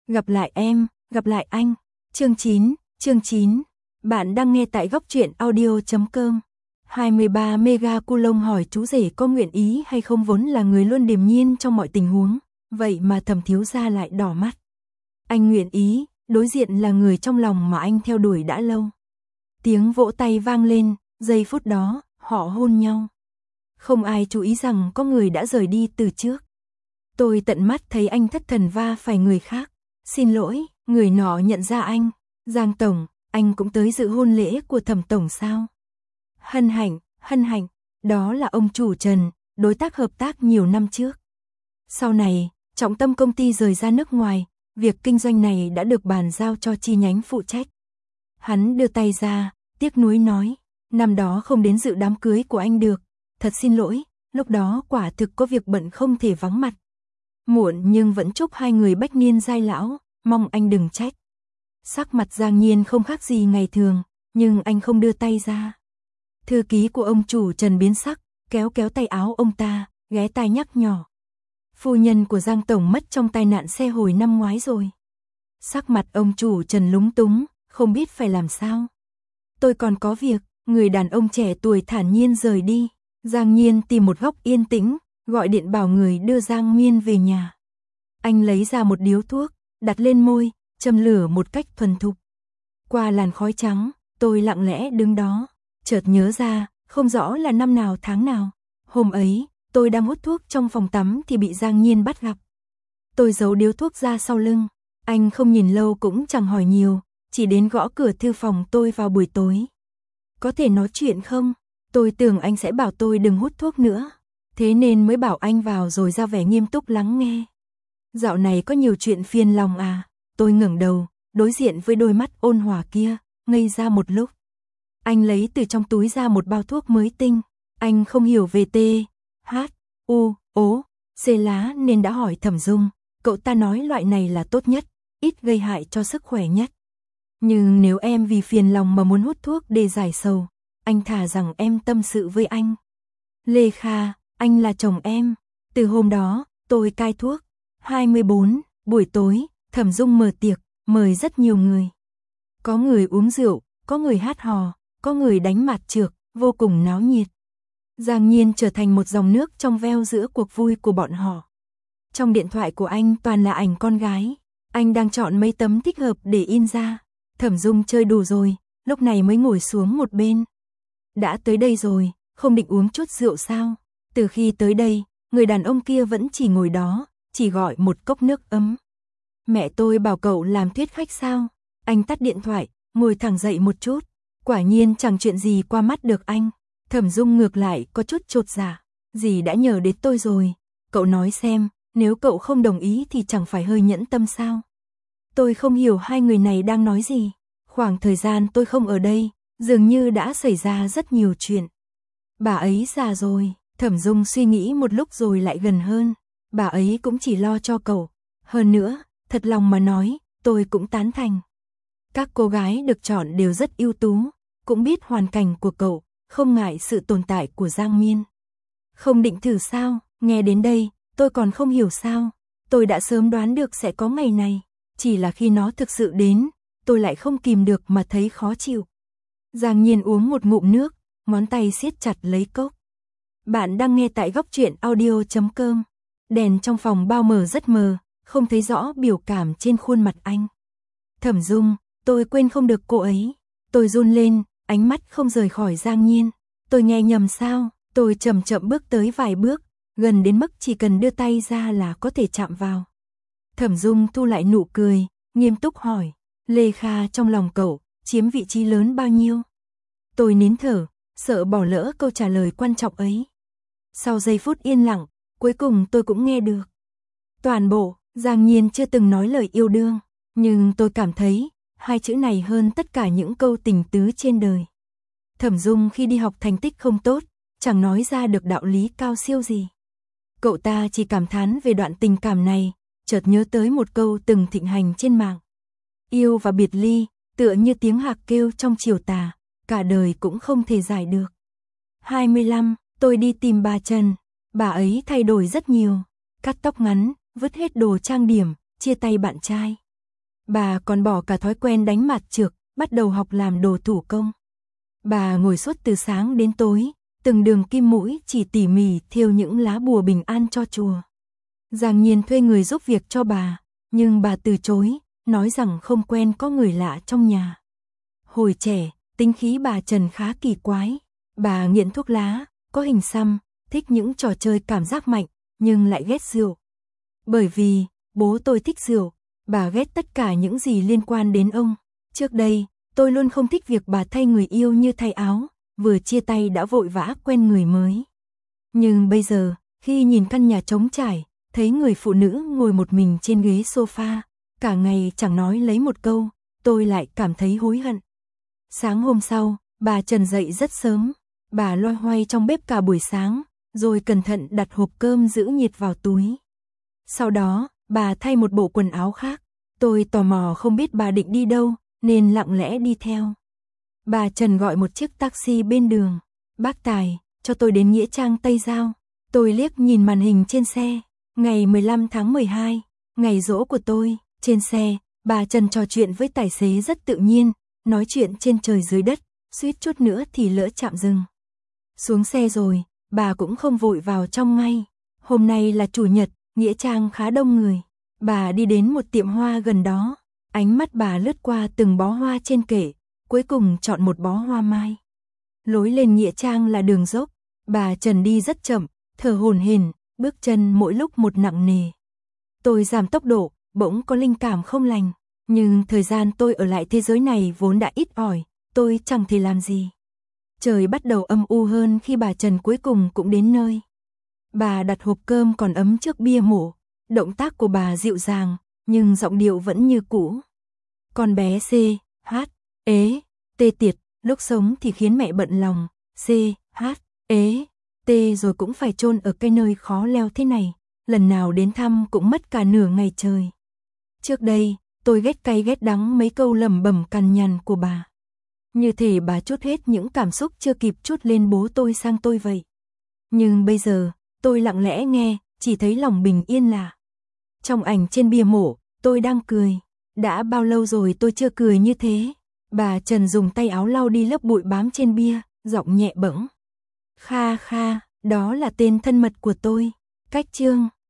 Gặp lại em, gặp lại anh. Chương 9. Bạn đang nghe tại góc truyện audio.com. 23 Mega Coulomb hỏi chú rể có nguyện ý hay không, vốn là người luôn điềm nhiên trong mọi tình huống, vậy mà Thẩm thiếu gia lại đỏ mắt. Anh nguyện ý, đối diện là người trong lòng mà anh theo đuổi đã lâu. Tiếng vỗ tay vang lên, giây phút đó, họ hôn nhau. Không ai chú ý rằng có người đã rời đi từ trước. Tôi tận mắt thấy anh thất thần va phải người khác. Xin lỗi, người nọ nhận ra anh. Giang Tổng, anh cũng tới dự hôn lễ của Thẩm Tổng sao? Hân hạnh, đó là ông chủ Trần, đối tác hợp tác nhiều năm trước. Sau này, trọng tâm công ty rời ra nước ngoài, việc kinh doanh này đã được bàn giao cho chi nhánh phụ trách. Hắn đưa tay ra, tiếc nuối nói, năm đó không đến dự đám cưới của anh được, thật xin lỗi, lúc đó quả thực có việc bận không thể vắng mặt. Muộn nhưng vẫn chúc hai người bách niên giai lão, mong anh đừng trách. Sắc mặt Giang Nhiên không khác gì ngày thường, nhưng anh không đưa tay ra. Thư ký của ông chủ Trần biến sắc, kéo tay áo ông ta, ghé tai nhắc nhỏ. Phu nhân của Giang Tổng mất trong tai nạn xe hồi năm ngoái rồi. Sắc mặt ông chủ Trần lúng túng, không biết phải làm sao. Tôi còn có việc, người đàn ông trẻ tuổi thản nhiên rời đi. Giang Nhiên tìm một góc yên tĩnh, gọi điện bảo người đưa Giang Nhiên về nhà. Anh lấy ra một điếu thuốc, đặt lên môi, châm lửa một cách thuần thục. Qua làn khói trắng, tôi lặng lẽ đứng đó, chợt nhớ ra, không rõ là năm nào tháng nào. Hôm ấy, tôi đang hút thuốc trong phòng tắm thì bị Giang Nhiên bắt gặp. Tôi giấu điếu thuốc ra sau lưng, anh không nhìn lâu cũng chẳng hỏi nhiều, chỉ đến gõ cửa thư phòng tôi vào buổi tối. Có thể nói chuyện không? Tôi tưởng anh sẽ bảo tôi đừng hút thuốc nữa, thế nên mới bảo anh vào rồi ra vẻ nghiêm túc lắng nghe. Dạo này có nhiều chuyện phiền lòng à? Tôi ngẩng đầu, đối diện với đôi mắt ôn hòa kia, ngây ra một lúc. Anh lấy từ trong túi ra một bao thuốc mới tinh, anh không hiểu về T, H, U, O, C lá nên đã hỏi Thẩm Dung, cậu ta nói loại này là tốt nhất, ít gây hại cho sức khỏe nhất. Nhưng nếu em vì phiền lòng mà muốn hút thuốc để giải sầu, anh thà rằng em tâm sự với anh. Lê Kha, anh là chồng em. Từ hôm đó, tôi cai thuốc. 24, buổi tối, Thẩm Dung mở tiệc, mời rất nhiều người. Có người uống rượu, có người hát hò, có người đánh mạt chược, vô cùng náo nhiệt. Giang Nhiên trở thành một dòng nước trong veo giữa cuộc vui của bọn họ. Trong điện thoại của anh toàn là ảnh con gái, anh đang chọn mấy tấm thích hợp để in ra. Thẩm Dung chơi đủ rồi, lúc này mới ngồi xuống một bên. Đã tới đây rồi, không định uống chút rượu sao? Từ khi tới đây, người đàn ông kia vẫn chỉ ngồi đó, chỉ gọi một cốc nước ấm. Mẹ tôi bảo cậu làm thuyết khách sao? Anh tắt điện thoại, ngồi thẳng dậy một chút. Quả nhiên chẳng chuyện gì qua mắt được anh. Thẩm Dung ngược lại có chút chột dạ. Dì đã nhờ đến tôi rồi. Cậu nói xem, nếu cậu không đồng ý thì chẳng phải hơi nhẫn tâm sao? Tôi không hiểu hai người này đang nói gì. Khoảng thời gian tôi không ở đây, dường như đã xảy ra rất nhiều chuyện. Bà ấy già rồi. Thẩm Dung suy nghĩ một lúc rồi lại gần hơn. Bà ấy cũng chỉ lo cho cậu. Hơn nữa, thật lòng mà nói, tôi cũng tán thành. Các cô gái được chọn đều rất ưu tú, cũng biết hoàn cảnh của cậu, không ngại sự tồn tại của Giang Miên. Không định thử sao? Nghe đến đây, tôi còn không hiểu sao. Tôi đã sớm đoán được sẽ có ngày này, chỉ là khi nó thực sự đến, tôi lại không kìm được mà thấy khó chịu. Giang Nhiên uống một ngụm nước, ngón tay siết chặt lấy cốc. Bạn đang nghe tại góc truyện audio.com. Đèn trong phòng bao mờ rất mờ, không thấy rõ biểu cảm trên khuôn mặt anh. Thẩm Dung, tôi quên không được cô ấy. Tôi run lên, ánh mắt không rời khỏi Giang Nhiên. Tôi nghe nhầm sao? Tôi chậm chậm bước tới vài bước, gần đến mức chỉ cần đưa tay ra là có thể chạm vào. Thẩm Dung thu lại nụ cười, nghiêm túc hỏi, Lê Kha trong lòng cậu, chiếm vị trí lớn bao nhiêu? Tôi nín thở, sợ bỏ lỡ câu trả lời quan trọng ấy. Sau giây phút yên lặng, cuối cùng tôi cũng nghe được. Toàn bộ, Giang Nhiên chưa từng nói lời yêu đương, nhưng tôi cảm thấy, hai chữ này hơn tất cả những câu tình tứ trên đời. Thẩm Dung khi đi học thành tích không tốt, chẳng nói ra được đạo lý cao siêu gì. Cậu ta chỉ cảm thán về đoạn tình cảm này, chợt nhớ tới một câu từng thịnh hành trên mạng. Yêu và biệt ly, tựa như tiếng hạc kêu trong chiều tà, cả đời cũng không thể giải được. 25, tôi đi tìm bà Trần, bà ấy thay đổi rất nhiều, cắt tóc ngắn, vứt hết đồ trang điểm, chia tay bạn trai. Bà còn bỏ cả thói quen đánh mạt trược, bắt đầu học làm đồ thủ công. Bà ngồi suốt từ sáng đến tối, từng đường kim mũi chỉ tỉ mỉ thêu những lá bùa bình an cho chùa. Giang Nhiên thuê người giúp việc cho bà, nhưng bà từ chối, nói rằng không quen có người lạ trong nhà. Hồi trẻ, tính khí bà Trần khá kỳ quái. Bà nghiện thuốc lá, có hình xăm, thích những trò chơi cảm giác mạnh, nhưng lại ghét rượu. Bởi vì bố tôi thích rượu, bà ghét tất cả những gì liên quan đến ông. Trước đây, tôi luôn không thích việc bà thay người yêu như thay áo, vừa chia tay đã vội vã quen người mới. Nhưng bây giờ, khi nhìn căn nhà trống trải, thấy người phụ nữ ngồi một mình trên ghế sofa, cả ngày chẳng nói lấy một câu, tôi lại cảm thấy hối hận. Sáng hôm sau, bà Trần dậy rất sớm, bà loay hoay trong bếp cả buổi sáng, rồi cẩn thận đặt hộp cơm giữ nhiệt vào túi. Sau đó, bà thay một bộ quần áo khác, tôi tò mò không biết bà định đi đâu, nên lặng lẽ đi theo. Bà Trần gọi một chiếc taxi bên đường. Bác Tài, cho tôi đến Nghĩa Trang Tây Giao. Tôi liếc nhìn màn hình trên xe. Ngày 15 tháng 12, ngày giỗ của tôi. Trên xe, bà Trần trò chuyện với tài xế rất tự nhiên, nói chuyện trên trời dưới đất, suýt chút nữa thì lỡ chạm dừng. Xuống xe rồi, bà cũng không vội vào trong ngay. Hôm nay là chủ nhật, Nghĩa Trang khá đông người. Bà đi đến một tiệm hoa gần đó. Ánh mắt bà lướt qua từng bó hoa trên kệ, cuối cùng chọn một bó hoa mai. Lối lên Nghĩa Trang là đường dốc, bà Trần đi rất chậm, thở hổn hển, bước chân mỗi lúc một nặng nề. Tôi giảm tốc độ, bỗng có linh cảm không lành, nhưng thời gian tôi ở lại thế giới này vốn đã ít ỏi, tôi chẳng thể làm gì. Trời bắt đầu âm u hơn khi bà Trần cuối cùng cũng đến nơi. Bà đặt hộp cơm còn ấm trước bia mộ, động tác của bà dịu dàng, nhưng giọng điệu vẫn như cũ. Con bé C, H, ế, tê tiệt, lúc sống thì khiến mẹ bận lòng, C, H, ế, tê rồi cũng phải chôn ở cái nơi khó leo thế này, lần nào đến thăm cũng mất cả nửa ngày trời. Trước đây, tôi ghét cay ghét đắng mấy câu lẩm bẩm cằn nhằn của bà. Như thể bà trút hết những cảm xúc chưa kịp trút lên bố tôi sang tôi vậy. Nhưng bây giờ, tôi lặng lẽ nghe, chỉ thấy lòng bình yên lạ. Trong ảnh trên bia mộ, tôi đang cười. Đã bao lâu rồi tôi chưa cười như thế. Bà Trần dùng tay áo lau đi lớp bụi bám trên bia, giọng nhẹ bẫng. Kha kha, đó là tên thân mật của tôi. Cách chương